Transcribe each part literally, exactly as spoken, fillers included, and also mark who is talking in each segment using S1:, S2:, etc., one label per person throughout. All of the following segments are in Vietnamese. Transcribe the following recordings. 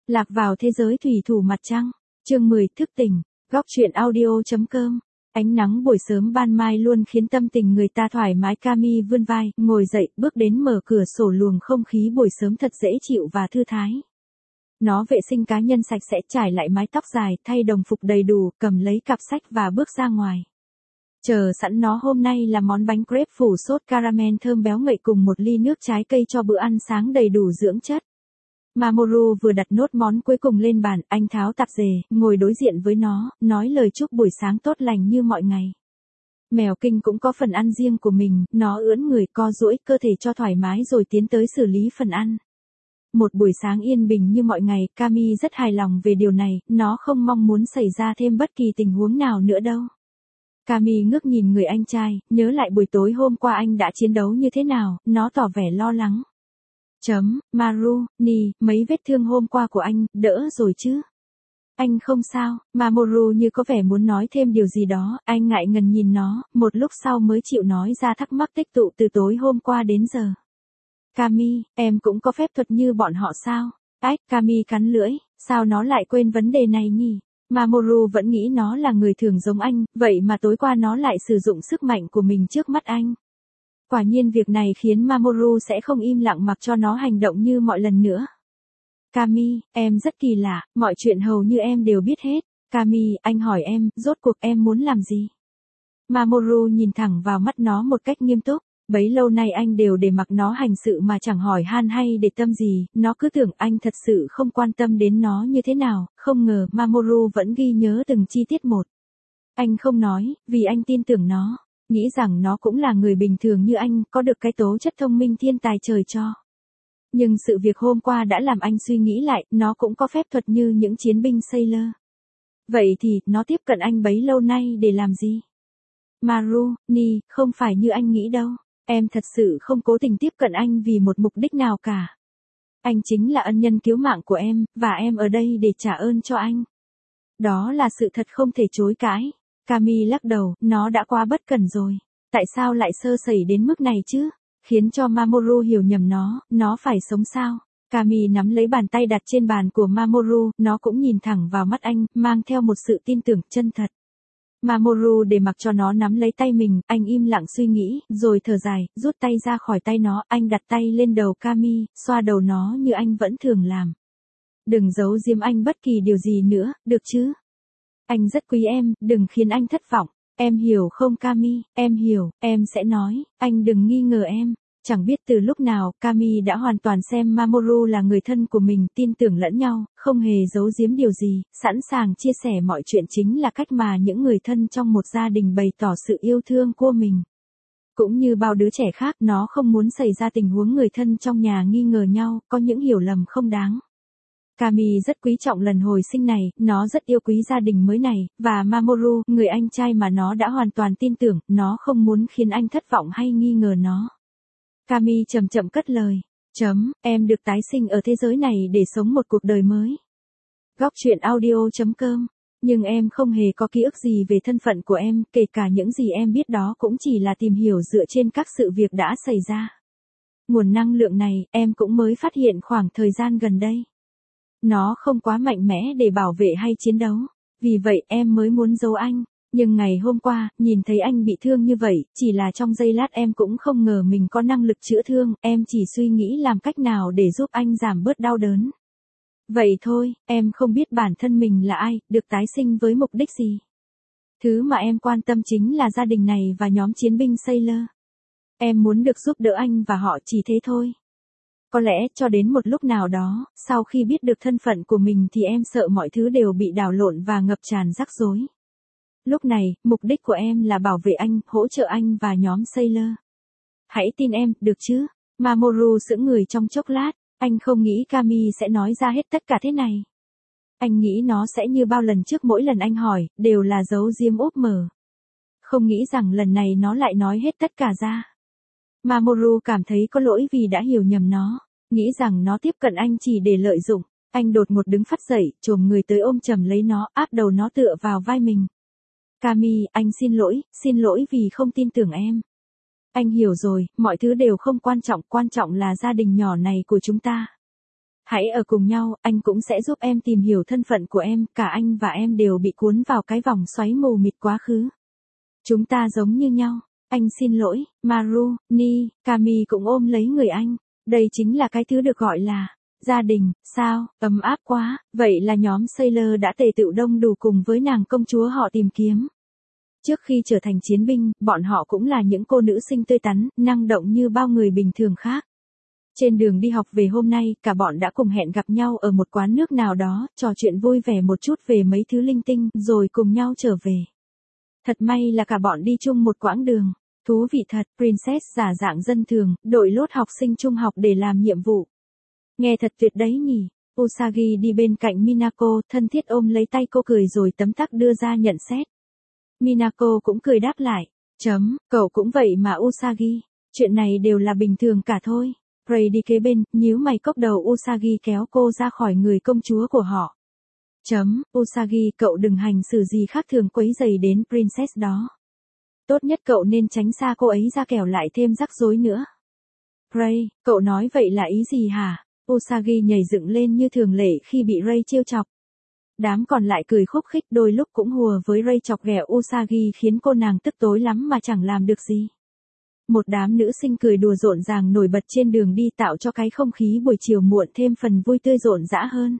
S1: Lạc vào thế giới thủy thủ mặt trăng. Chương mười, thức tỉnh. Góc truyện audio.com. Ánh nắng buổi sớm ban mai luôn khiến tâm tình người ta thoải mái. Cami vươn vai, ngồi dậy, bước đến mở cửa sổ, luồng không khí buổi sớm thật dễ chịu và thư thái. Nó vệ sinh cá nhân sạch sẽ, trải lại mái tóc dài, thay đồng phục đầy đủ, cầm lấy cặp sách và bước ra ngoài. Chờ sẵn nó hôm nay là món bánh crepe phủ sốt caramel thơm béo ngậy cùng một ly nước trái cây cho bữa ăn sáng đầy đủ dưỡng chất. Mamoru vừa đặt nốt món cuối cùng lên bàn, anh tháo tạp dề, ngồi đối diện với nó, nói lời chúc buổi sáng tốt lành như mọi ngày. Mèo kinh cũng có phần ăn riêng của mình, nó ưỡn người, co duỗi cơ thể cho thoải mái rồi tiến tới xử lý phần ăn. Một buổi sáng yên bình như mọi ngày, Cami rất hài lòng về điều này, nó không mong muốn xảy ra thêm bất kỳ tình huống nào nữa đâu. Cami ngước nhìn người anh trai, nhớ lại buổi tối hôm qua anh đã chiến đấu như thế nào, nó tỏ vẻ lo lắng. Chấm, Maru, Ni, mấy vết thương hôm qua của anh, đỡ rồi chứ? Anh không sao. Mamoru như có vẻ muốn nói thêm điều gì đó, anh ngại ngần nhìn nó, một lúc sau mới chịu nói ra thắc mắc tích tụ từ tối hôm qua đến giờ. Cami, em cũng có phép thuật như bọn họ sao? Ách, Cami cắn lưỡi, sao nó lại quên vấn đề này nhỉ? Mamoru vẫn nghĩ nó là người thường giống anh, vậy mà tối qua nó lại sử dụng sức mạnh của mình trước mắt anh. Quả nhiên việc này khiến Mamoru sẽ không im lặng mặc cho nó hành động như mọi lần nữa. Cami, em rất kỳ lạ, mọi chuyện hầu như em đều biết hết. Cami, anh hỏi em, rốt cuộc em muốn làm gì? Mamoru nhìn thẳng vào mắt nó một cách nghiêm túc. Bấy lâu nay anh đều để mặc nó hành sự mà chẳng hỏi han hay để tâm gì, nó cứ tưởng anh thật sự không quan tâm đến nó như thế nào, không ngờ Mamoru vẫn ghi nhớ từng chi tiết một. Anh không nói, vì anh tin tưởng nó, nghĩ rằng nó cũng là người bình thường như anh, có được cái tố chất thông minh thiên tài trời cho. Nhưng sự việc hôm qua đã làm anh suy nghĩ lại, nó cũng có phép thuật như những chiến binh Sailor. Vậy thì, nó tiếp cận anh bấy lâu nay để làm gì? Maru, Ni, không phải như anh nghĩ đâu. Em thật sự không cố tình tiếp cận anh vì một mục đích nào cả. Anh chính là ân nhân cứu mạng của em, và em ở đây để trả ơn cho anh. Đó là sự thật không thể chối cãi. Cami lắc đầu, nó đã quá bất cẩn rồi. Tại sao lại sơ sẩy đến mức này chứ? Khiến cho Mamoru hiểu nhầm nó, nó phải sống sao? Cami nắm lấy bàn tay đặt trên bàn của Mamoru, nó cũng nhìn thẳng vào mắt anh, mang theo một sự tin tưởng chân thật. Mamoru để mặc cho nó nắm lấy tay mình, anh im lặng suy nghĩ, rồi thở dài, rút tay ra khỏi tay nó, anh đặt tay lên đầu Cami, xoa đầu nó như anh vẫn thường làm. Đừng giấu giếm anh bất kỳ điều gì nữa, được chứ? Anh rất quý em, đừng khiến anh thất vọng. Em hiểu không Cami, em hiểu, em sẽ nói, anh đừng nghi ngờ em. Chẳng biết từ lúc nào, Cami đã hoàn toàn xem Mamoru là người thân của mình, tin tưởng lẫn nhau, không hề giấu giếm điều gì, sẵn sàng chia sẻ mọi chuyện chính là cách mà những người thân trong một gia đình bày tỏ sự yêu thương của mình. Cũng như bao đứa trẻ khác, nó không muốn xảy ra tình huống người thân trong nhà nghi ngờ nhau, có những hiểu lầm không đáng. Cami rất quý trọng lần hồi sinh này, nó rất yêu quý gia đình mới này, và Mamoru, người anh trai mà nó đã hoàn toàn tin tưởng, nó không muốn khiến anh thất vọng hay nghi ngờ nó. Cami chậm chậm cất lời. Chấm, em được tái sinh ở thế giới này để sống một cuộc đời mới. Góc truyện audio.com. Nhưng em không hề có ký ức gì về thân phận của em, kể cả những gì em biết đó cũng chỉ là tìm hiểu dựa trên các sự việc đã xảy ra. Nguồn năng lượng này, em cũng mới phát hiện khoảng thời gian gần đây. Nó không quá mạnh mẽ để bảo vệ hay chiến đấu. Vì vậy em mới muốn giấu anh. Nhưng ngày hôm qua, nhìn thấy anh bị thương như vậy, chỉ là trong giây lát em cũng không ngờ mình có năng lực chữa thương, em chỉ suy nghĩ làm cách nào để giúp anh giảm bớt đau đớn. Vậy thôi, em không biết bản thân mình là ai, được tái sinh với mục đích gì. Thứ mà em quan tâm chính là gia đình này và nhóm chiến binh Sailor. Em muốn được giúp đỡ anh và họ chỉ thế thôi. Có lẽ cho đến một lúc nào đó, sau khi biết được thân phận của mình thì em sợ mọi thứ đều bị đảo lộn và ngập tràn rắc rối. Lúc này, mục đích của em là bảo vệ anh, hỗ trợ anh và nhóm Sailor. Hãy tin em, được chứ? Mamoru sững người trong chốc lát, anh không nghĩ Cami sẽ nói ra hết tất cả thế này. Anh nghĩ nó sẽ như bao lần trước mỗi lần anh hỏi, đều là giấu diếm úp mở. Không nghĩ rằng lần này nó lại nói hết tất cả ra. Mamoru cảm thấy có lỗi vì đã hiểu nhầm nó, nghĩ rằng nó tiếp cận anh chỉ để lợi dụng. Anh đột ngột đứng phát dậy, chồm người tới ôm chầm lấy nó, áp đầu nó tựa vào vai mình. Cami, anh xin lỗi, xin lỗi vì không tin tưởng em. Anh hiểu rồi, mọi thứ đều không quan trọng, quan trọng là gia đình nhỏ này của chúng ta. Hãy ở cùng nhau, anh cũng sẽ giúp em tìm hiểu thân phận của em, cả anh và em đều bị cuốn vào cái vòng xoáy mù mịt quá khứ. Chúng ta giống như nhau. Anh xin lỗi, Maru, Ni, Kami cũng ôm lấy người anh. Đây chính là cái thứ được gọi là gia đình, sao, ấm áp quá. Vậy là nhóm Sailor đã tề tựu đông đủ cùng với nàng công chúa họ tìm kiếm. Trước khi trở thành chiến binh, bọn họ cũng là những cô nữ sinh tươi tắn, năng động như bao người bình thường khác. Trên đường đi học về hôm nay, cả bọn đã cùng hẹn gặp nhau ở một quán nước nào đó, trò chuyện vui vẻ một chút về mấy thứ linh tinh, rồi cùng nhau trở về. Thật may là cả bọn đi chung một quãng đường. Thú vị thật, Princess giả dạng dân thường, đội lốt học sinh trung học để làm nhiệm vụ. Nghe thật tuyệt đấy nhỉ. Usagi đi bên cạnh Minako, thân thiết ôm lấy tay cô cười rồi tấm tắc đưa ra nhận xét. Minako cũng cười đáp lại. Chấm, cậu cũng vậy mà Usagi. Chuyện này đều là bình thường cả thôi. Ray đi kế bên, nhíu mày cốc đầu Usagi kéo cô ra khỏi người công chúa của họ. Chấm, Usagi cậu đừng hành xử gì khác thường quấy rầy đến Princess đó. Tốt nhất cậu nên tránh xa cô ấy ra kẻo lại thêm rắc rối nữa. Ray, cậu nói vậy là ý gì hả? Usagi nhảy dựng lên như thường lệ khi bị Ray trêu chọc. Đám còn lại cười khúc khích đôi lúc cũng hùa với Ray chọc ghẹo Usagi khiến cô nàng tức tối lắm mà chẳng làm được gì. Một đám nữ sinh cười đùa rộn ràng nổi bật trên đường đi tạo cho cái không khí buổi chiều muộn thêm phần vui tươi rộn rã hơn.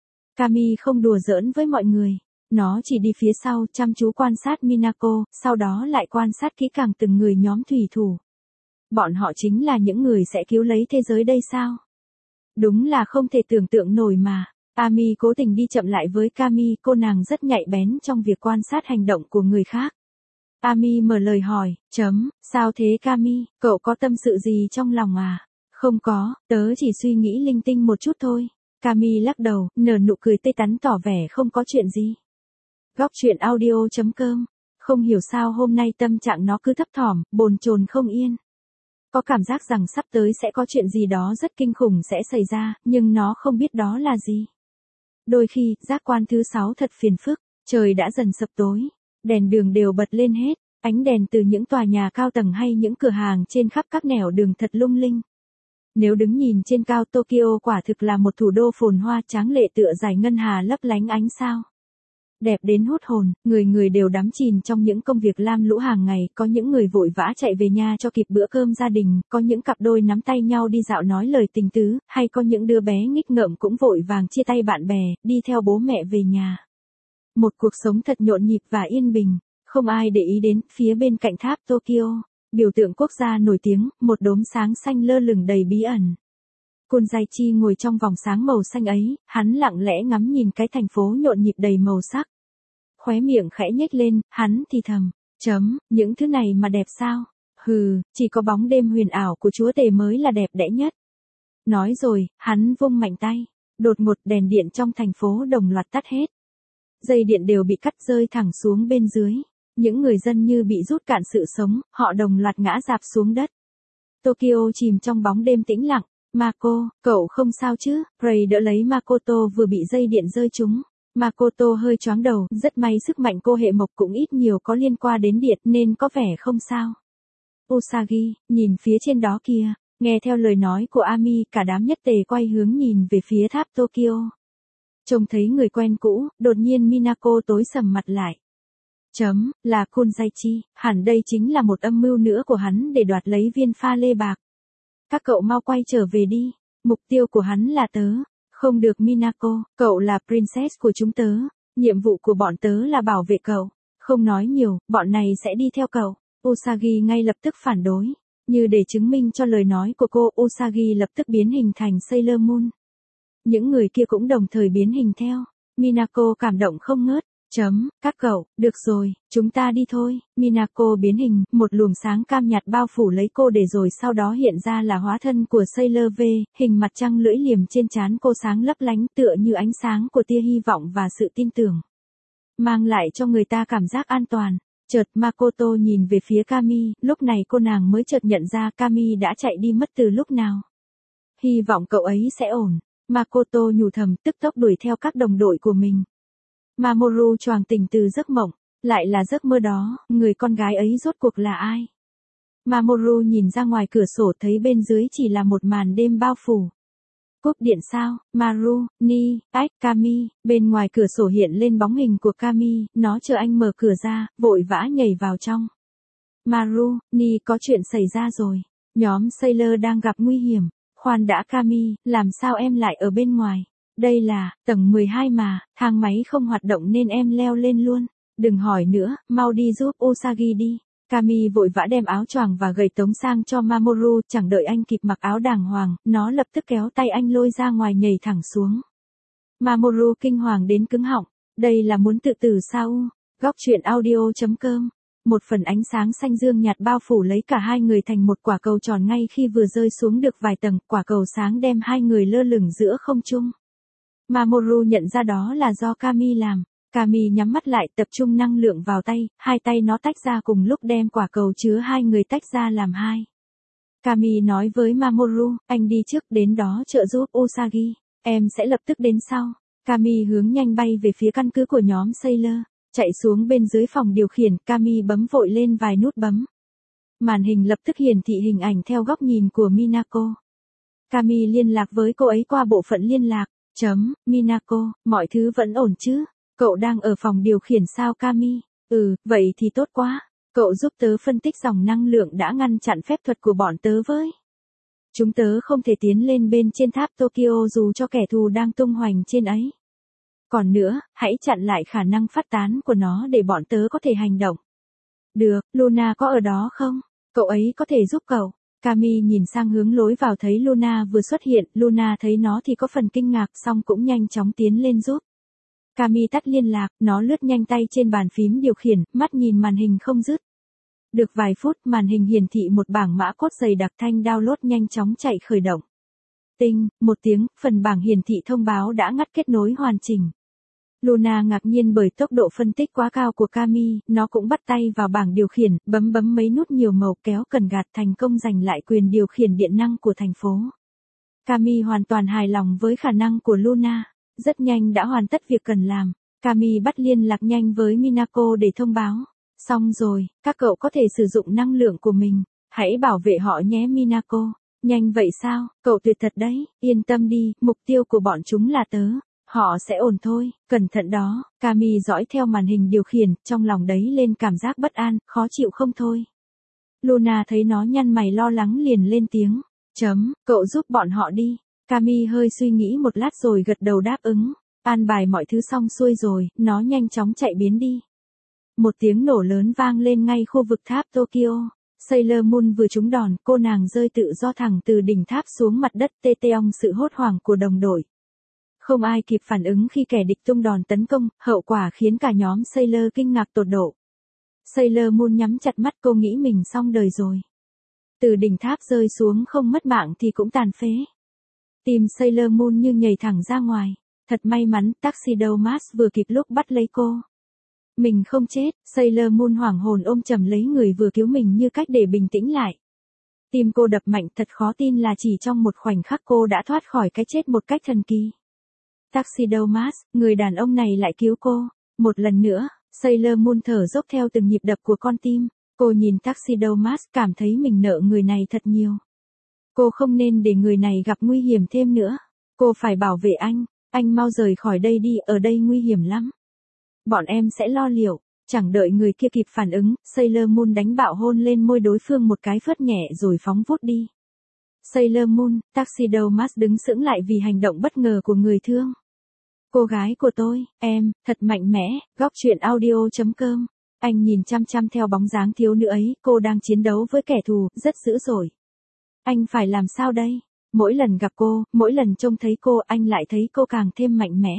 S1: Kami không đùa giỡn với mọi người. Nó chỉ đi phía sau chăm chú quan sát Minako, sau đó lại quan sát kỹ càng từng người nhóm thủy thủ. Bọn họ chính là những người sẽ cứu lấy thế giới đây sao? Đúng là không thể tưởng tượng nổi mà. Ami cố tình đi chậm lại với Kami, cô nàng rất nhạy bén trong việc quan sát hành động của người khác. Ami mở lời hỏi, chấm, sao thế Kami, cậu có tâm sự gì trong lòng à? Không có, tớ chỉ suy nghĩ linh tinh một chút thôi. Kami lắc đầu, nở nụ cười tươi tắn tỏ vẻ không có chuyện gì. Góc truyện audio chấm com. Không hiểu sao hôm nay tâm trạng nó cứ thấp thỏm, bồn chồn không yên. Có cảm giác rằng sắp tới sẽ có chuyện gì đó rất kinh khủng sẽ xảy ra, nhưng nó không biết đó là gì. Đôi khi, giác quan thứ sáu thật phiền phức, trời đã dần sập tối. Đèn đường đều bật lên hết, ánh đèn từ những tòa nhà cao tầng hay những cửa hàng trên khắp các nẻo đường thật lung linh. Nếu đứng nhìn trên cao Tokyo quả thực là một thủ đô phồn hoa tráng lệ tựa dải ngân hà lấp lánh ánh sao. Đẹp đến hút hồn, người người đều đắm chìm trong những công việc lam lũ hàng ngày, có những người vội vã chạy về nhà cho kịp bữa cơm gia đình, có những cặp đôi nắm tay nhau đi dạo nói lời tình tứ, hay có những đứa bé nghịch ngợm cũng vội vàng chia tay bạn bè, đi theo bố mẹ về nhà. Một cuộc sống thật nhộn nhịp và yên bình, không ai để ý đến, phía bên cạnh tháp Tokyo, biểu tượng quốc gia nổi tiếng, một đốm sáng xanh lơ lửng đầy bí ẩn. Kunzaichi ngồi trong vòng sáng màu xanh ấy, hắn lặng lẽ ngắm nhìn cái thành phố nhộn nhịp đầy màu sắc. Khóe miệng khẽ nhếch lên, hắn thì thầm, chấm, những thứ này mà đẹp sao? Hừ, chỉ có bóng đêm huyền ảo của chúa tể mới là đẹp đẽ nhất. Nói rồi, hắn vung mạnh tay, đột ngột đèn điện trong thành phố đồng loạt tắt hết. Dây điện đều bị cắt rơi thẳng xuống bên dưới. Những người dân như bị rút cạn sự sống, họ đồng loạt ngã rạp xuống đất. Tokyo chìm trong bóng đêm tĩnh lặng. Mako, cậu không sao chứ? Ray đỡ lấy Makoto vừa bị dây điện rơi trúng. Makoto hơi choáng đầu, rất may sức mạnh cô hệ mộc cũng ít nhiều có liên quan đến điện nên có vẻ không sao. Usagi, nhìn phía trên đó kìa, nghe theo lời nói của Ami, cả đám nhất tề quay hướng nhìn về phía tháp Tokyo. Trông thấy người quen cũ, đột nhiên Minako tối sầm mặt lại. Chấm, là Kunzaichi, hẳn đây chính là một âm mưu nữa của hắn để đoạt lấy viên pha lê bạc. Các cậu mau quay trở về đi, mục tiêu của hắn là tớ. Không được Minako, cậu là princess của chúng tớ, nhiệm vụ của bọn tớ là bảo vệ cậu. Không nói nhiều, bọn này sẽ đi theo cậu. Usagi ngay lập tức phản đối. Như để chứng minh cho lời nói của cô, Usagi lập tức biến hình thành Sailor Moon. Những người kia cũng đồng thời biến hình theo. Minako cảm động không ngớt. Chấm, các cậu, được rồi, chúng ta đi thôi. Minako biến hình, một luồng sáng cam nhạt bao phủ lấy cô để rồi sau đó hiện ra là hóa thân của Sailor V, hình mặt trăng lưỡi liềm trên trán cô sáng lấp lánh tựa như ánh sáng của tia hy vọng và sự tin tưởng. Mang lại cho người ta cảm giác an toàn. Chợt Makoto nhìn về phía Kami, lúc này cô nàng mới chợt nhận ra Kami đã chạy đi mất từ lúc nào. Hy vọng cậu ấy sẽ ổn. Makoto nhủ thầm tức tốc đuổi theo các đồng đội của mình. Mamoru choàng tỉnh từ giấc mộng, lại là giấc mơ đó, người con gái ấy rốt cuộc là ai? Mamoru nhìn ra ngoài cửa sổ thấy bên dưới chỉ là một màn đêm bao phủ. Cúp điện sao, Maru, Ni, ách, Kami, bên ngoài cửa sổ hiện lên bóng hình của Kami, nó chờ anh mở cửa ra, vội vã nhảy vào trong. Maru, Ni có chuyện xảy ra rồi. Nhóm Sailor đang gặp nguy hiểm. Khoan đã Kami, làm sao em lại ở bên ngoài? Đây là, tầng mười hai mà, thang máy không hoạt động nên em leo lên luôn. Đừng hỏi nữa, mau đi giúp Usagi đi. Kami vội vã đem áo choàng và gậy tống sang cho Mamoru, chẳng đợi anh kịp mặc áo đàng hoàng, nó lập tức kéo tay anh lôi ra ngoài nhảy thẳng xuống. Mamoru kinh hoàng đến cứng họng, đây là muốn tự tử sao? Góc truyện audio.com. Một phần ánh sáng xanh dương nhạt bao phủ lấy cả hai người thành một quả cầu tròn ngay khi vừa rơi xuống được vài tầng, quả cầu sáng đem hai người lơ lửng giữa không trung. Mamoru nhận ra đó là do Kami làm. Kami nhắm mắt lại tập trung năng lượng vào tay, hai tay nó tách ra cùng lúc đem quả cầu chứa hai người tách ra làm hai. Kami nói với Mamoru, anh đi trước đến đó trợ giúp Usagi, em sẽ lập tức đến sau. Kami hướng nhanh bay về phía căn cứ của nhóm Sailor, chạy xuống bên dưới phòng điều khiển, Kami bấm vội lên vài nút bấm. Màn hình lập tức hiển thị hình ảnh theo góc nhìn của Minako. Kami liên lạc với cô ấy qua bộ phận liên lạc, chấm, Minako, mọi thứ vẫn ổn chứ? Cậu đang ở phòng điều khiển sao Kami? Ừ, vậy thì tốt quá. Cậu giúp tớ phân tích dòng năng lượng đã ngăn chặn phép thuật của bọn tớ với. Chúng tớ không thể tiến lên bên trên tháp Tokyo dù cho kẻ thù đang tung hoành trên ấy. Còn nữa, hãy chặn lại khả năng phát tán của nó để bọn tớ có thể hành động. Được, Luna có ở đó không? Cậu ấy có thể giúp cậu. Kami nhìn sang hướng lối vào thấy Luna vừa xuất hiện, Luna thấy nó thì có phần kinh ngạc xong cũng nhanh chóng tiến lên giúp. Kami tắt liên lạc, nó lướt nhanh tay trên bàn phím điều khiển, mắt nhìn màn hình không dứt. Được vài phút, màn hình hiển thị một bảng mã cốt dày đặc thanh download nhanh chóng chạy khởi động. Tinh, một tiếng, phần bảng hiển thị thông báo đã ngắt kết nối hoàn chỉnh. Luna ngạc nhiên bởi tốc độ phân tích quá cao của Kami, nó cũng bắt tay vào bảng điều khiển, bấm bấm mấy nút nhiều màu kéo cần gạt thành công giành lại quyền điều khiển điện năng của thành phố. Kami hoàn toàn hài lòng với khả năng của Luna. Rất nhanh đã hoàn tất việc cần làm. Kami bắt liên lạc nhanh với Minako để thông báo. Xong rồi, các cậu có thể sử dụng năng lượng của mình. Hãy bảo vệ họ nhé Minako. Nhanh vậy sao, cậu tuyệt thật đấy, yên tâm đi, mục tiêu của bọn chúng là tớ. Họ sẽ ổn thôi, cẩn thận đó. Kami dõi theo màn hình điều khiển, trong lòng đấy lên cảm giác bất an, khó chịu không thôi. Luna thấy nó nhăn mày lo lắng liền lên tiếng. Chấm, cậu giúp bọn họ đi. Kami hơi suy nghĩ một lát rồi gật đầu đáp ứng. An bài mọi thứ xong xuôi rồi, nó nhanh chóng chạy biến đi. Một tiếng nổ lớn vang lên ngay khu vực tháp Tokyo. Sailor Moon vừa trúng đòn, cô nàng rơi tự do thẳng từ đỉnh tháp xuống mặt đất, tê teong sự hốt hoảng của đồng đội. Không ai kịp phản ứng khi kẻ địch tung đòn tấn công, hậu quả khiến cả nhóm Sailor kinh ngạc tột độ. Sailor Moon nhắm chặt mắt, cô nghĩ mình xong đời rồi. Từ đỉnh tháp rơi xuống không mất mạng thì cũng tàn phế. Tim Sailor Moon như nhảy thẳng ra ngoài. Thật may mắn, Tuxedo Mask vừa kịp lúc bắt lấy cô. Mình không chết, Sailor Moon hoảng hồn ôm chầm lấy người vừa cứu mình như cách để bình tĩnh lại. Tim cô đập mạnh, thật khó tin là chỉ trong một khoảnh khắc cô đã thoát khỏi cái chết một cách thần kỳ. Tuxedo Mask, người đàn ông này lại cứu cô. Một lần nữa, Sailor Moon thở dốc theo từng nhịp đập của con tim. Cô nhìn Tuxedo Mask cảm thấy mình nợ người này thật nhiều. Cô không nên để người này gặp nguy hiểm thêm nữa. Cô phải bảo vệ anh. Anh mau rời khỏi đây đi, ở đây nguy hiểm lắm. Bọn em sẽ lo liệu. Chẳng đợi người kia kịp phản ứng, Sailor Moon đánh bạo hôn lên môi đối phương một cái phớt nhẹ rồi phóng vút đi. Sailor Moon, Tuxedo Mask đứng sững lại vì hành động bất ngờ của người thương. Cô gái của tôi, em, thật mạnh mẽ, góc truyện audio.com. Anh nhìn chăm chăm theo bóng dáng thiếu nữ ấy, cô đang chiến đấu với kẻ thù, rất dữ dội. Anh phải làm sao đây? Mỗi lần gặp cô, mỗi lần trông thấy cô, anh lại thấy cô càng thêm mạnh mẽ.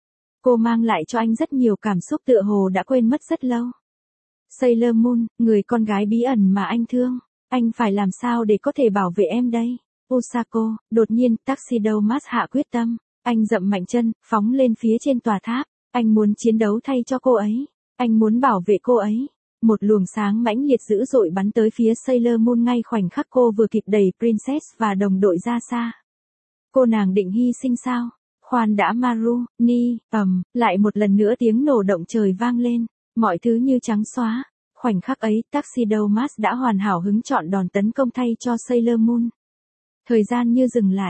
S1: Cô mang lại cho anh rất nhiều cảm xúc tựa hồ đã quên mất rất lâu. Sailor Moon, người con gái bí ẩn mà anh thương. Anh phải làm sao để có thể bảo vệ em đây? Usako, đột nhiên, Tuxedo Mask hạ quyết tâm. Anh dậm mạnh chân, phóng lên phía trên tòa tháp. Anh muốn chiến đấu thay cho cô ấy. Anh muốn bảo vệ cô ấy. Một luồng sáng mãnh liệt dữ dội bắn tới phía Sailor Moon ngay khoảnh khắc cô vừa kịp đẩy Princess và đồng đội ra xa. Cô nàng định hy sinh sao? Khoan đã Maru, Ni, ầm, lại một lần nữa tiếng nổ động trời vang lên. Mọi thứ như trắng xóa. Khoảnh khắc ấy, Tuxedo Mask đã hoàn hảo hứng chọn đòn tấn công thay cho Sailor Moon. Thời gian như dừng lại.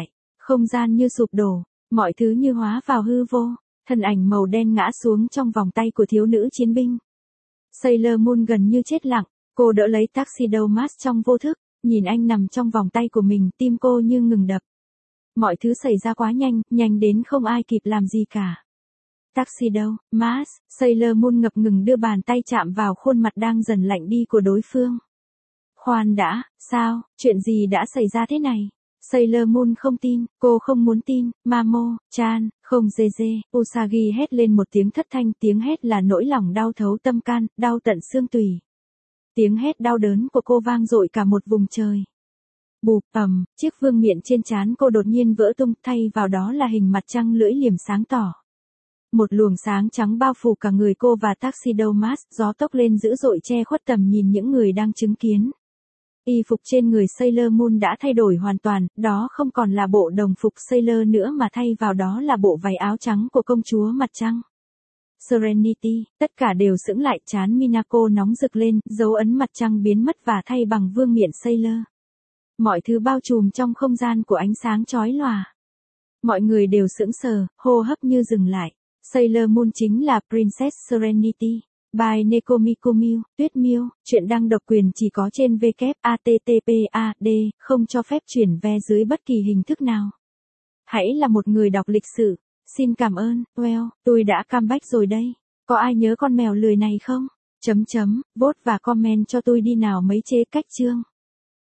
S1: Không gian như sụp đổ, mọi thứ như hóa vào hư vô, thân ảnh màu đen ngã xuống trong vòng tay của thiếu nữ chiến binh. Sailor Moon gần như chết lặng, cô đỡ lấy Tuxedo Mask trong vô thức, nhìn anh nằm trong vòng tay của mình, tim cô như ngừng đập. Mọi thứ xảy ra quá nhanh, nhanh đến không ai kịp làm gì cả. Tuxedo Mask, Sailor Moon ngập ngừng đưa bàn tay chạm vào khuôn mặt đang dần lạnh đi của đối phương. Khoan đã, sao, chuyện gì đã xảy ra thế này? Sailor Moon không tin, cô không muốn tin, Mamo-chan, không dê dê, Usagi hét lên một tiếng thất thanh, tiếng hét là nỗi lòng đau thấu tâm can, đau tận xương tủy. Tiếng hét đau đớn của cô vang dội cả một vùng trời. Bụp ầm, chiếc vương miện trên trán cô đột nhiên vỡ tung, thay vào đó là hình mặt trăng lưỡi liềm sáng tỏ. Một luồng sáng trắng bao phủ cả người cô và Tuxedo Mask, gió tốc lên dữ dội che khuất tầm nhìn những người đang chứng kiến. Y phục trên người Sailor Moon đã thay đổi hoàn toàn, đó không còn là bộ đồng phục Sailor nữa mà thay vào đó là bộ váy áo trắng của công chúa mặt trăng. Serenity, tất cả đều sững lại, trán Minako nóng rực lên, dấu ấn mặt trăng biến mất và thay bằng vương miện Sailor. Mọi thứ bao trùm trong không gian của ánh sáng chói lòa. Mọi người đều sững sờ, hô hấp như dừng lại. Sailor Moon chính là Princess Serenity. By Nekomi Kumiu, Tuyết Miêu, chuyện đăng độc quyền chỉ có trên W W W chấm h t t p a d, không cho phép chuyển ve dưới bất kỳ hình thức nào. Hãy là một người đọc lịch sử. Xin cảm ơn, well, tôi đã comeback rồi đây. Có ai nhớ con mèo lười này không? Chấm chấm, vote và comment cho tôi đi nào mấy chế cách chương.